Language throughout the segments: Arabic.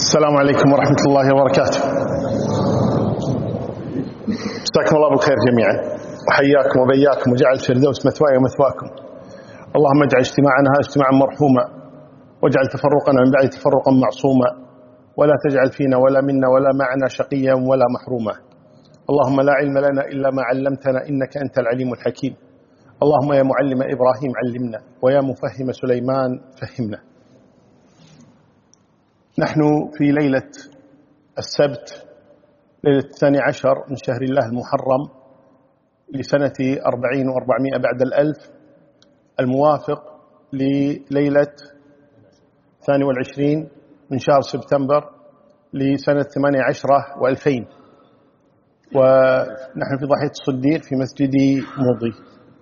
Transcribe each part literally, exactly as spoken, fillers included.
السلام عليكم ورحمة الله وبركاته. مساكم الله بالخير جميعا، وحياكم وبياكم وجعل الفردوس مثواي ومثواكم. اللهم اجعل اجتماعنا هذا اجتماعا مرحوما، واجعل تفرقنا من بعد تفرقا معصوما، ولا تجعل فينا ولا منا ولا معنا شقيا ولا محروما. اللهم لا علم لنا إلا ما علمتنا إنك أنت العليم الحكيم. اللهم يا معلم إبراهيم علمنا، ويا مفهم سليمان فهمنا. نحن في ليلة السبت، ليلة الثاني عشر من شهر الله المحرم لسنة أربعين وأربعمائة بعد الألف، الموافق لليلة الثاني والعشرين من شهر سبتمبر لسنة ثمانية عشرة وألفين، ونحن في ضاحية الصديق في مسجد مضي.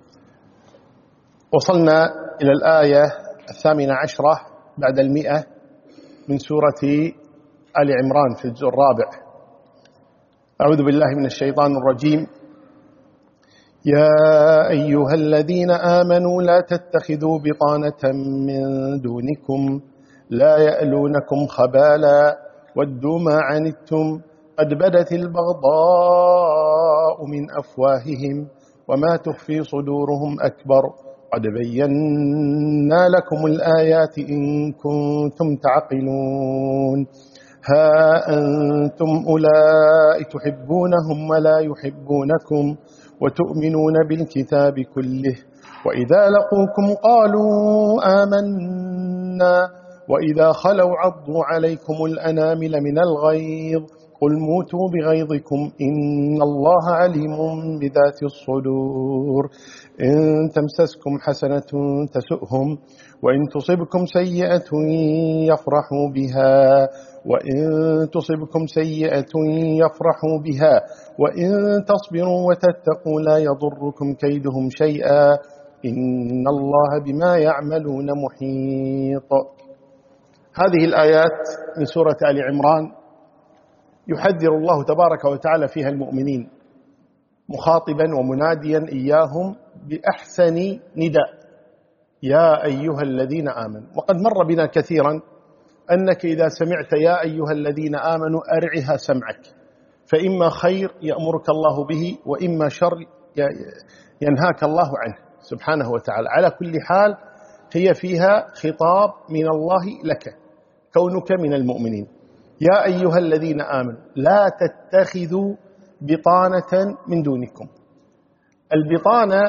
وصلنا إلى الآية الثامنة عشرة بعد المئة من سورة آل عمران في الجزء الرابع. أعوذ بالله من الشيطان الرجيم. يا أيها الذين آمنوا لا تتخذوا بطانة من دونكم لا يألونكم خبالا ودوا ما عنتم قد بدت البغضاء من أفواههم وما تخفي صدورهم أكبر قد بينا لكم الآيات إن كنتم تعقلون. ها أنتم أولئك تحبونهم ولا يحبونكم وتؤمنون بالكتاب كله وإذا لقوكم قالوا آمنا وإذا خلوا عضوا عليكم الأنامل من الغيظ قل موتوا بغيظكم إن الله عليم بذات الصدور. إن تمسسكم حسنة تسؤهم وإن تصبكم سيئة يفرحوا بها وإن تصبكم سيئة يفرحوا بها وإن تصبروا وتتقوا لا يضركم كيدهم شيئا إن الله بما يعملون محيط. هذه الآيات من سورة آل عمران يحذر الله تبارك وتعالى فيها المؤمنين، مخاطبا ومناديا إياهم بأحسن نداء: يا أيها الذين آمنوا. وقد مر بنا كثيرا أنك إذا سمعت يا أيها الذين آمنوا أرعها سمعك، فإما خير يأمرك الله به وإما شر ينهاك الله عنه سبحانه وتعالى. على كل حال هي فيها خطاب من الله لك كونك من المؤمنين. يا أيها الذين آمنوا لا تتخذوا بطانة من دونكم. البطانة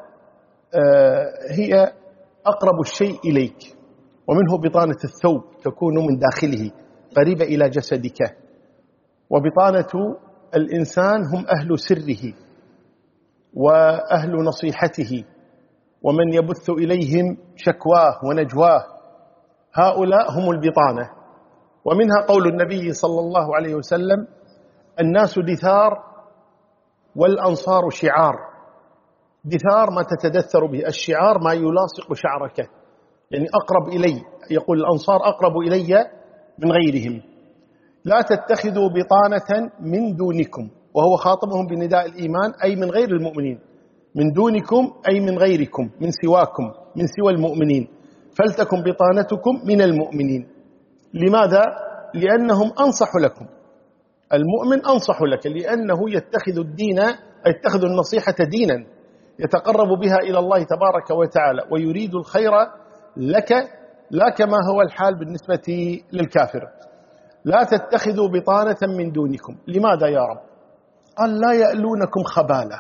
هي أقرب الشيء إليك، ومنه بطانة الثوب تكون من داخله قريبة إلى جسدك، وبطانة الإنسان هم أهل سره وأهل نصيحته ومن يبث إليهم شكواه ونجواه، هؤلاء هم البطانة. ومنها قول النبي صلى الله عليه وسلم: الناس دثار والأنصار شعار. دثار ما تتدثر به، الشعار ما يلاصق شعرك، يعني أقرب إلي، يقول الأنصار أقرب إلي من غيرهم. لا تتخذوا بطانة من دونكم، وهو خاطبهم بنداء الإيمان، أي من غير المؤمنين. من دونكم أي من غيركم، من سواكم، من سوى المؤمنين. فلتكن بطانتكم من المؤمنين. لماذا؟ لأنهم أنصح لكم. المؤمن أنصح لك، لأنه يتخذ الدين، يتخذ النصيحة دينا يتقرب بها إلى الله تبارك وتعالى، ويريد الخير لك، لا كما هو الحال بالنسبة للكافر. لا تتخذوا بطانة من دونكم. لماذا يا رب؟ قال: لا يألونكم خبالة.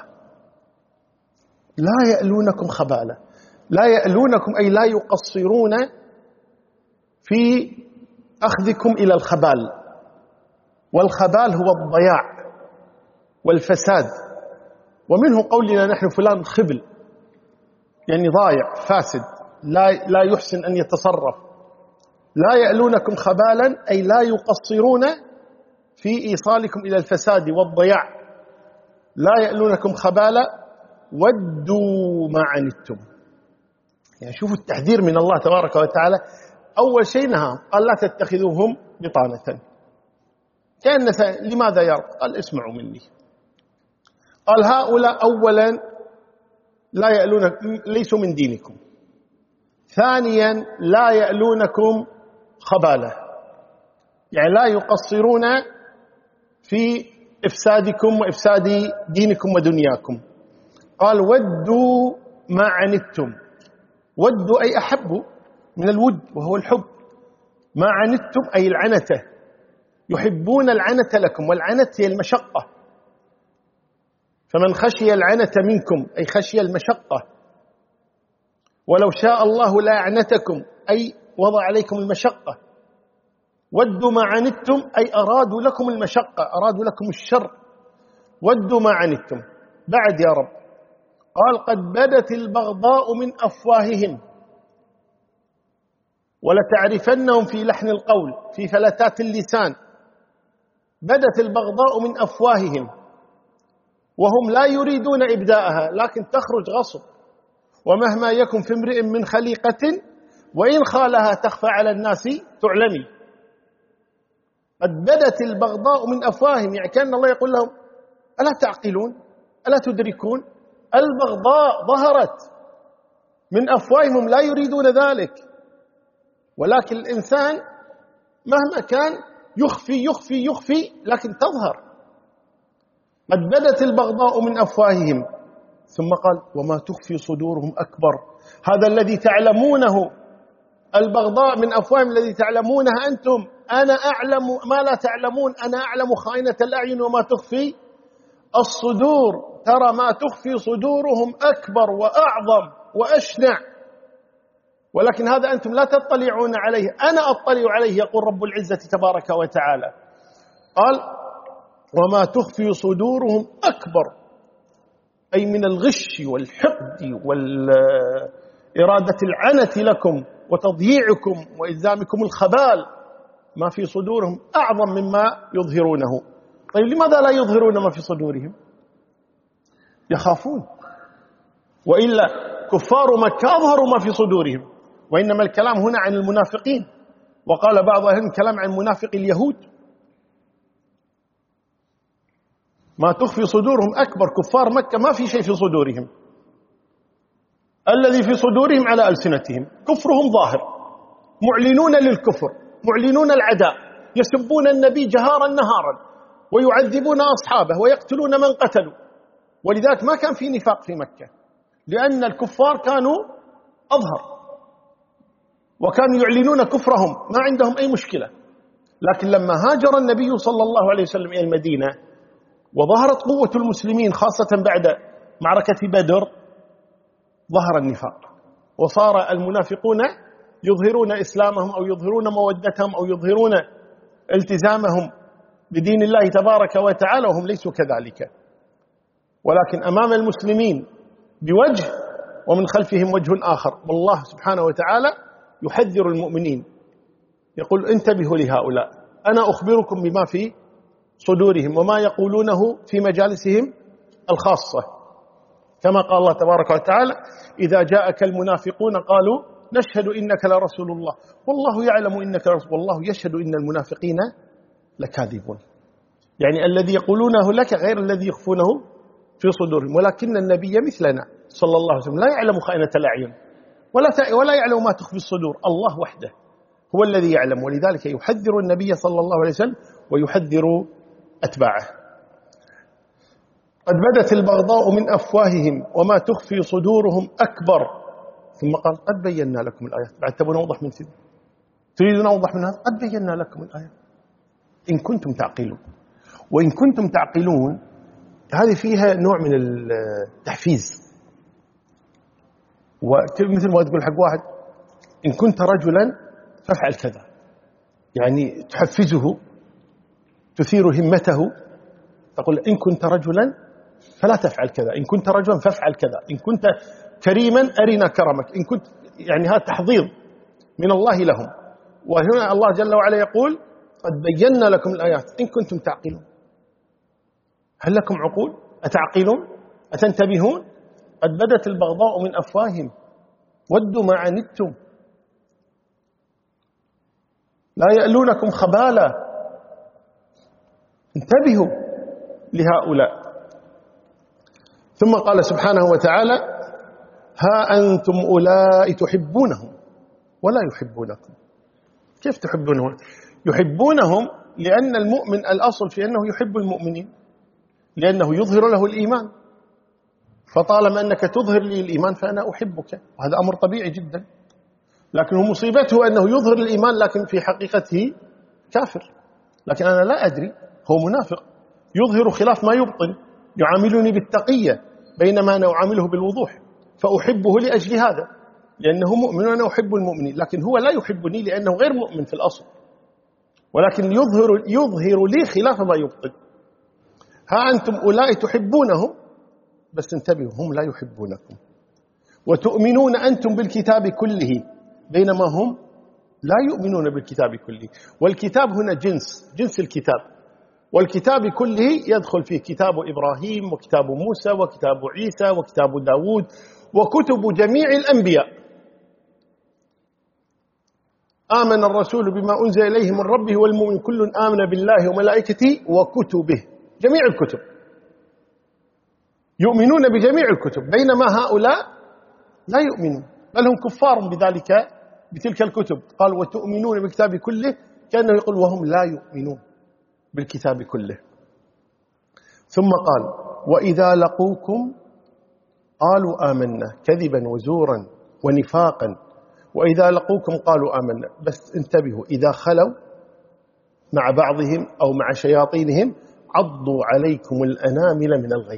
لا يألونكم خبالة. لا يألونكم أي لا يقصرون في أخذكم إلى الخبال، والخبال هو الضياع والفساد. ومنه قولنا نحن فلان خبل، يعني ضايع فاسد، لا لا يحسن أن يتصرف. لا يألونكم خبالا أي لا يقصرون في إيصالكم إلى الفساد والضياع. لا يألونكم خبالا ودوا ما عنتم. يعني شوفوا التحذير من الله تبارك وتعالى. أول شيء نهى، قال: لا تتخذوهم بطانة. كأن لماذا يا رب؟ قال: اسمعوا مني. قال: هؤلاء أولا لا يألونكم، ليسوا من دينكم. ثانيا لا يألونكم خبالة، يعني لا يقصرون في إفسادكم وإفساد دينكم ودنياكم. قال ودوا ما عنتم. ودوا أي أحبوا من الود وهو الحب. ما عنتم أي العنته، يحبون العنة لكم، والعنت هي المشقة. فمن خشي العنة منكم أي خشي المشقة. ولو شاء الله لأعنتكم أي وضع عليكم المشقة. ودوا ما عنتم أي أرادوا لكم المشقة، أرادوا لكم الشر. ودوا ما عنتم. بعد يا رب قال قد بدت البغضاء من أفواههم ولتعرفنهم في لحن القول، في فلتات اللسان. بدت البغضاء من أفواههم وهم لا يريدون إبداءها، لكن تخرج غصب. ومهما يكن في امرئ من خليقة وإن خالها تخفى على الناس تعلمي. قد بدت البغضاء من أفواههم، يعني كأن الله يقول لهم ألا تعقلون؟ ألا تدركون؟ البغضاء ظهرت من أفواههم، لا يريدون ذلك، ولكن الإنسان مهما كان يخفي يخفي يخفي لكن تظهر. قد بدت البغضاء من أفواههم، ثم قال وما تخفي صدورهم أكبر. هذا الذي تعلمونه، البغضاء من أفواههم الذي تعلمونها أنتم، أنا أعلم ما لا تعلمون. أنا أعلم خائنة الأعين وما تخفي الصدور. ترى ما تخفي صدورهم أكبر وأعظم وأشنع، ولكن هذا أنتم لا تطلعون عليه، أنا أطلع عليه، يقول رب العزة تبارك وتعالى. قال وما تخفي صدورهم أكبر، أي من الغش والحقد والإرادة العنة لكم وتضييعكم وإلزامكم الخبال. ما في صدورهم أعظم مما يظهرونه. طيب لماذا لا يظهرون ما في صدورهم؟ يخافون، وإلا كفار مكة أظهروا ما في صدورهم. وإنما الكلام هنا عن المنافقين، وقال بعض أهل الكلام عن منافق اليهود. ما تخفي صدورهم أكبر. كفار مكة ما في شيء في صدورهم، الذي في صدورهم على ألسنتهم. كفرهم ظاهر، معلنون للكفر، معلنون العداء، يسبون النبي جهارا نهارا، ويعذبون أصحابه ويقتلون من قتلوا. ولذلك ما كان في نفاق في مكة، لأن الكفار كانوا أظهر وكانوا يعلنون كفرهم، ما عندهم أي مشكلة. لكن لما هاجر النبي صلى الله عليه وسلم إلى المدينة وظهرت قوة المسلمين خاصة بعد معركة بدر، ظهر النفاق، وصار المنافقون يظهرون إسلامهم أو يظهرون مودتهم أو يظهرون التزامهم بدين الله تبارك وتعالى، وهم ليسوا كذلك. ولكن أمام المسلمين بوجه ومن خلفهم وجه آخر. والله سبحانه وتعالى يحذر المؤمنين، يقول انتبهوا لهؤلاء، أنا أخبركم بما في صدورهم وما يقولونه في مجالسهم الخاصة، كما قال الله تبارك وتعالى إذا جاءك المنافقون قالوا نشهد إنك لرسول الله والله يعلم إنك لرسول والله يشهد إن المنافقين لكاذبون. يعني الذي يقولونه لك غير الذي يخفونه في صدورهم. ولكن النبي مثلنا صلى الله عليه وسلم لا يعلم خائنة الأعين ولا ولا يعلم ما تخفي الصدور، الله وحده هو الذي يعلم. ولذلك يحذر النبي صلى الله عليه وسلم ويحذر أتباعه. قد بدت البغضاء من أفواههم وما تخفي صدورهم أكبر. ثم قال قد بينا لكم الآيات. بعد تبون أوضح من كذا؟ تريدون أوضح من هذا؟ قد بينا لكم الآيات إن كنتم تعقلون. وإن كنتم تعقلون هذه فيها نوع من التحفيز، ومثل ما تقول حق واحد إن كنت رجلا فافعل كذا، يعني تحفزه، تثير همته، تقول إن كنت رجلا فلا تفعل كذا، إن كنت رجلا فافعل كذا، إن كنت كريما أرنا كرمك، إن كنت، يعني هذا تحضيض من الله لهم. وهنا الله جل وعلا يقول قد بينا لكم الآيات إن كنتم تعقلون. هل لكم عقول؟ أتعقلون؟ أتنتبهون؟ قد بدت البغضاء من أفواههم ودوا ما عنتم لا يألونكم خبالا. انتبهوا لهؤلاء. ثم قال سبحانه وتعالى ها أنتم أولئك تحبونهم ولا يحبونكم. كيف تحبونهم؟ يحبونهم لأن المؤمن الأصل في أنه يحب المؤمنين، لأنه يظهر له الإيمان، فطالما أنك تظهر لي الإيمان فأنا أحبك، وهذا أمر طبيعي جدا. لكن مصيبته أنه يظهر الإيمان لكن في حقيقته كافر، لكن أنا لا أدري، هو منافق يظهر خلاف ما يبطن، يعاملني بالتقية بينما أنا أعامله بالوضوح، فأحبه لأجل هذا لأنه مؤمن وأنا أحب المؤمنين، لكن هو لا يحبني لأنه غير مؤمن في الأصل، ولكن يظهر, يظهر لي خلاف ما يبطن. ها أنتم أولئك تحبونهم، بس انتبهوا هم لا يحبونكم، وتؤمنون أنتم بالكتاب كله بينما هم لا يؤمنون بالكتاب كله. والكتاب هنا جنس جنس الكتاب، والكتاب كله يدخل فيه كتاب إبراهيم وكتاب موسى وكتاب عيسى وكتاب داود وكتب جميع الأنبياء. آمن الرسول بما أنزل إليه من ربه والمؤمن كل آمن بالله وملائكته وكتبه، جميع الكتب يؤمنون بجميع الكتب، بينما هؤلاء لا يؤمنون بل هم كفار بذلك بتلك الكتب. قال وتؤمنون بالكتاب كله، كأنه يقول وهم لا يؤمنون بالكتاب كله. ثم قال وإذا لقوكم قالوا آمنا، كذبا وزورا ونفاقا. وإذا لقوكم قالوا آمنا، بس انتبهوا، إذا خلوا مع بعضهم أو مع شياطينهم عضوا عليكم الأنامل من الغيظ،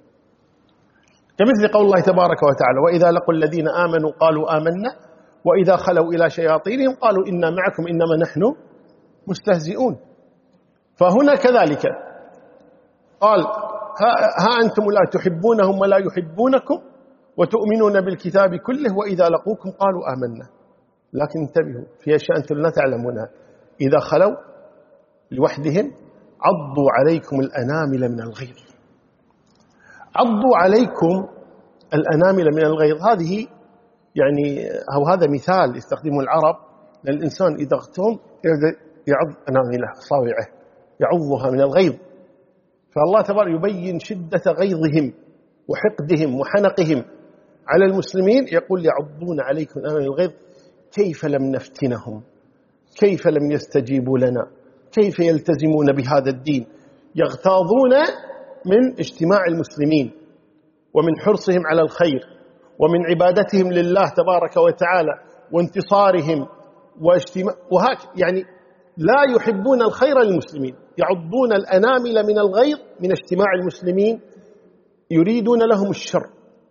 كمثل قول الله تبارك وتعالى وإذا لقوا الذين آمنوا قالوا آمنا وإذا خلوا إلى شياطينهم قالوا إنا معكم إنما نحن مستهزئون. فهنا كذلك قال ها أنتم لا تحبونهم ولا يحبونكم وتؤمنون بالكتاب كله وإذا لقوكم قالوا آمنا. لكن انتبهوا في أشياء أنتم لا تعلمونها، إذا خلوا لوحدهم عضوا عليكم الأنامل من الغيظ. عضوا عليكم الأنامل من الغيظ، هذه يعني أو هذا مثال يستخدمه العرب للإنسان إذا اغتم يعض أنامله صاوعه يعضها من الغيظ. فالله تبارك يبين شدة غيظهم وحقدهم وحنقهم على المسلمين، يقول يعضون عليكم الأنامل من الغيظ كيف لم نفتنهم، كيف لم يستجيبوا لنا، كيف يلتزمون بهذا الدين. يغتاظون من اجتماع المسلمين ومن حرصهم على الخير ومن عبادتهم لله تبارك وتعالى وانتصارهم واجتماع وهك، يعني لا يحبون الخير للمسلمين، يعضون الأنامل من الغيظ من اجتماع المسلمين، يريدون لهم الشر،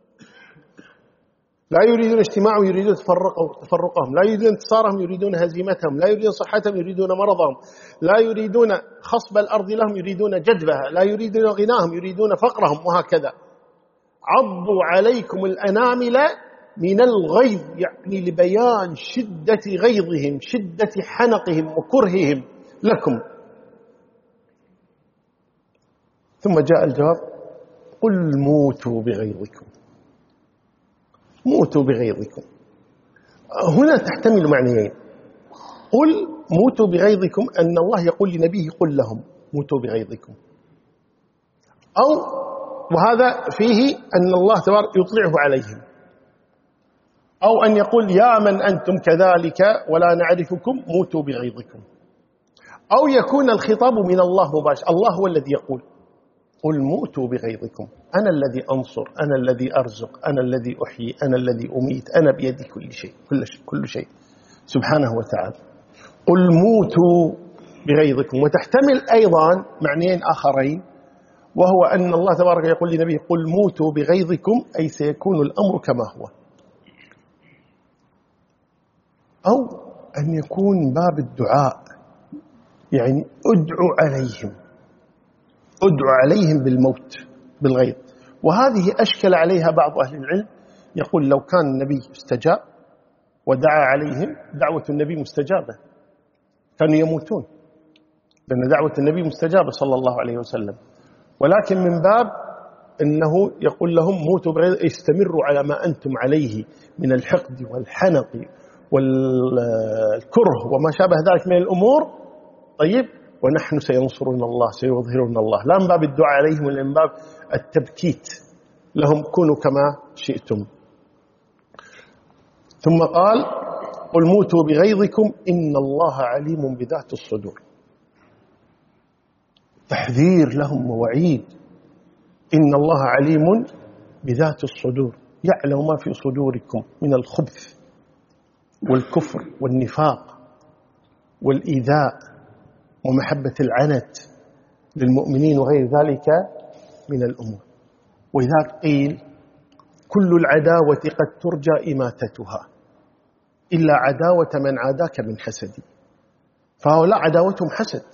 لا يريدون اجتماعهم، يريدون تفرقهم، لا يريدون انتصارهم، يريدون هزيمتهم، لا يريدون صحتهم، يريدون مرضهم، لا يريدون خصب الأرض لهم، يريدون جدبها، لا يريدون غناهم، يريدون فقرهم، وهكذا. عضوا عليكم الأنامل من الغيظ، يعني لبيان شدة غيظهم، شدة حنقهم وكرههم لكم. ثم جاء الجواب قل موتوا بغيظكم، موتوا بغيظكم. هنا تحتمل معنيين، قل موتوا بغيظكم أن الله يقول لنبيه قل لهم موتوا بغيظكم، أو وهذا فيه أن الله تبارك يطلعه عليهم، أو أن يقول يا من أنتم كذلك ولا نعرفكم موتوا بغيظكم، أو يكون الخطاب من الله مباشر، الله هو الذي يقول قل موتوا بغيظكم، أنا الذي أنصر، أنا الذي أرزق، أنا الذي أحيي، أنا الذي أميت، أنا بيدي كل شيء كل شيء كل شيء سبحانه وتعالى. قل موتوا بغيظكم. وتحتمل أيضا معنيين آخرين، وهو أن الله تبارك يقول لنبيه قل موتوا بغيظكم، أي سيكون الأمر كما هو، أو أن يكون باب الدعاء، يعني ادعوا عليهم، ادعوا عليهم بالموت بالغيظ. وهذه أشكل عليها بعض أهل العلم، يقول لو كان النبي استجاب ودعا عليهم دعوة النبي مستجابة كانوا يموتون، لأن دعوة النبي مستجابة صلى الله عليه وسلم، ولكن من باب أنه يقول لهم موتوا بغيظ، استمروا على ما أنتم عليه من الحقد والحنق والكره وما شابه ذلك من الأمور، طيب ونحن سينصرون الله سيظهرون الله، لا من باب الدعاء عليهم ولا من باب التبكيت لهم كونوا كما شئتم. ثم قال قل موتوا بغيظكم إن الله عليم بذات الصدور. تحذير لهم ووعيد. إن الله عليم بذات الصدور، يعلم ما في صدوركم من الخبث والكفر والنفاق والإيذاء ومحبة العنت للمؤمنين وغير ذلك من الأمور. وإذا قيل كل العداوة قد ترجى إماتتها إلا عداوة من عاداك من حسدي، فهؤلاء عداوتهم حسد.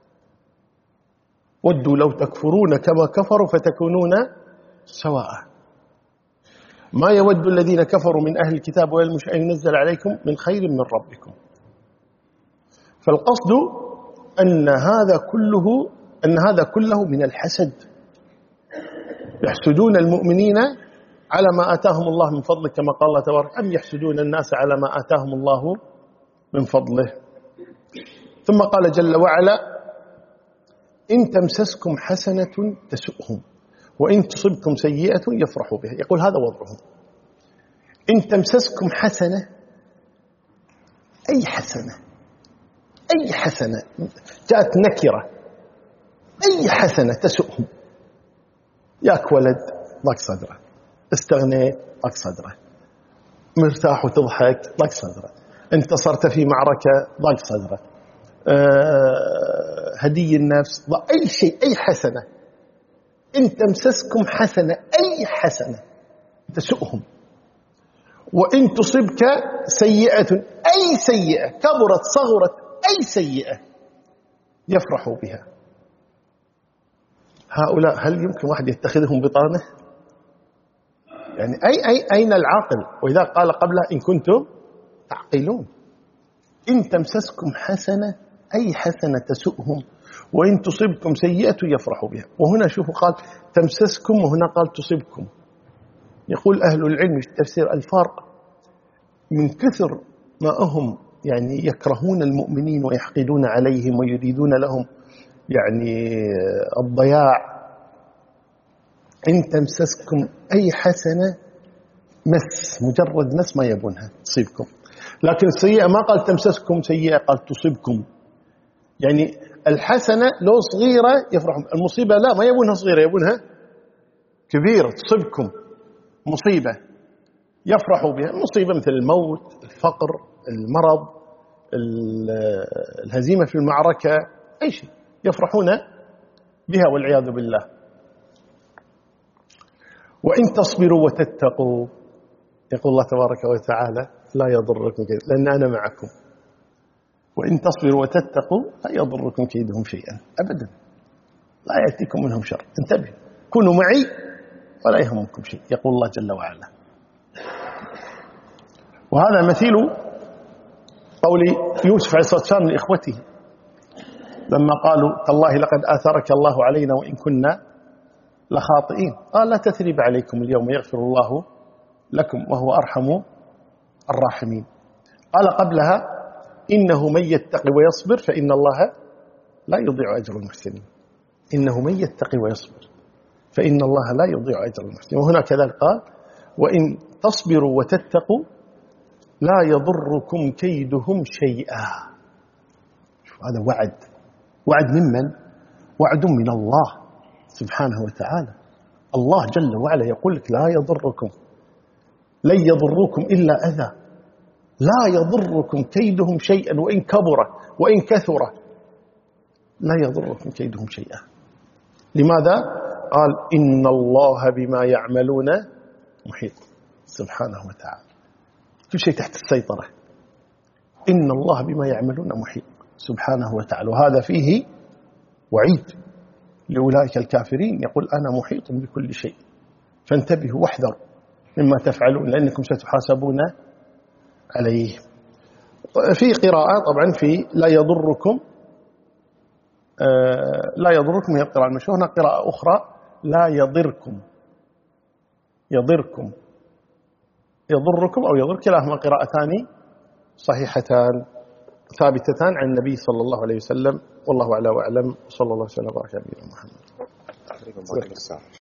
ودوا لو تكفرون كما كفروا فتكونون سواء. ما يود الذين كفروا من أهل الكتاب والمشركين أن ينزل عليكم من خير من ربكم. فالقصد أن هذا كله أن هذا كله من الحسد. يحسدون المؤمنين على ما آتاهم الله من فضله، كما قال الله تبارك: أم يحسدون الناس على ما آتاهم الله من فضله. ثم قال جل وعلا: إن تمسسكم حسنة تسؤهم وإن تصبكم سيئة يفرحوا بها. يقول هذا وضعهم. إن تمسسكم حسنة، أي حسنة، أي حسنة جاءت نكرة، أي حسنة تسؤهم. ياك ولد ضاق صدره، استغنيت ضاق صدره، مرتاح وتضحك ضاق صدره، انتصرت في معركة ضاق صدره، أه هدي النفس، أي شيء، أي حسنة. إن تمسسكم حسنة، أي حسنة تسؤهم. وإن تصبك سيئة، أي سيئة كبرت صغرت، أي سيئة يفرحوا بها. هؤلاء هل يمكن واحد يتخذهم بطانة؟ يعني أي أي أين العاقل؟ وإذا قال قبله: إن كنتم تعقلون. إن تمسسكم حسنة، أي حسنة تسؤهم، وإن تصبكم سيئة يفرحوا بها. وهنا شوفوا قال تمسسكم وهنا قال تصبكم. يقول أهل العلم في التفسير: الفرق من كثر ما هم يعني يكرهون المؤمنين ويحقدون عليهم ويريدون لهم يعني الضياع. إن تمسسكم أي حسنة، مس، مجرد مس ما يبونها تصيبكم. لكن السيئة ما قال تمسسكم سيئة، قال تصيبكم. يعني الحسنة لو صغيرة يفرحون، المصيبة لا، ما يبونها صغيرة، يبونها كبيرة، تصيبكم مصيبة يفرحوا بها. المصيبة مثل الموت، الفقر، المرض، الهزيمة في المعركة، أي شيء يفرحون بها والعياذ بالله. وإن تصبروا وتتقوا، يقول الله تبارك وتعالى: لا يضركم كيد، لأن أنا معكم. وإن تصبروا وتتقوا لا يضركم كيدهم شيئا أبدا، لا يأتيكم منهم شر. انتبهوا، كونوا معي ولا يهمكم شيء، يقول الله جل وعلا. وهذا مثيل قول يوسف عليه الصلاة والسلام لإخوته لما قالوا: تالله لقد آثرك الله علينا وإن كنا لخاطئين. قال: لا تثريب عليكم اليوم يغفر الله لكم وهو أرحم الراحمين. قال قبلها: إنه من يتقي ويصبر فإن الله لا يضيع أجر المحسنين. إنه من يتقي ويصبر فإن الله لا يضيع أجر المحسنين. وهنا كذلك قال: وإن تصبروا وتتقوا لا يضركم كيدهم شيئا. هذا وعد، وعد ممن؟ وعد من الله سبحانه وتعالى. الله جل وعلا يقول لك: لا يضركم، لن يضركم إلا أذى، لا يضركم كيدهم شيئا وإن كبر وإن كثر، لا يضركم كيدهم شيئا. لماذا؟ قال: إن الله بما يعملون محيط. سبحانه وتعالى كل شيء تحت السيطرة. إن الله بما يعملون محيط سبحانه وتعالى. وهذا فيه وعيد لأولئك الكافرين، يقول: أنا محيط بكل شيء، فانتبهوا واحذروا مما تفعلون لأنكم ستحاسبون عليه. في قراءة طبعا في لا يضركم، آه لا يضركم هي القراءة المشهورة. قراءة أخرى لا يضركم، يضركم، يضركم أو يضر، كلاهما قراءتان صحيحتان ثابتتان عن النبي صلى الله عليه وسلم. والله أعلى وأعلم، صلى الله عليه وسلم وبارك على نبينا محمد.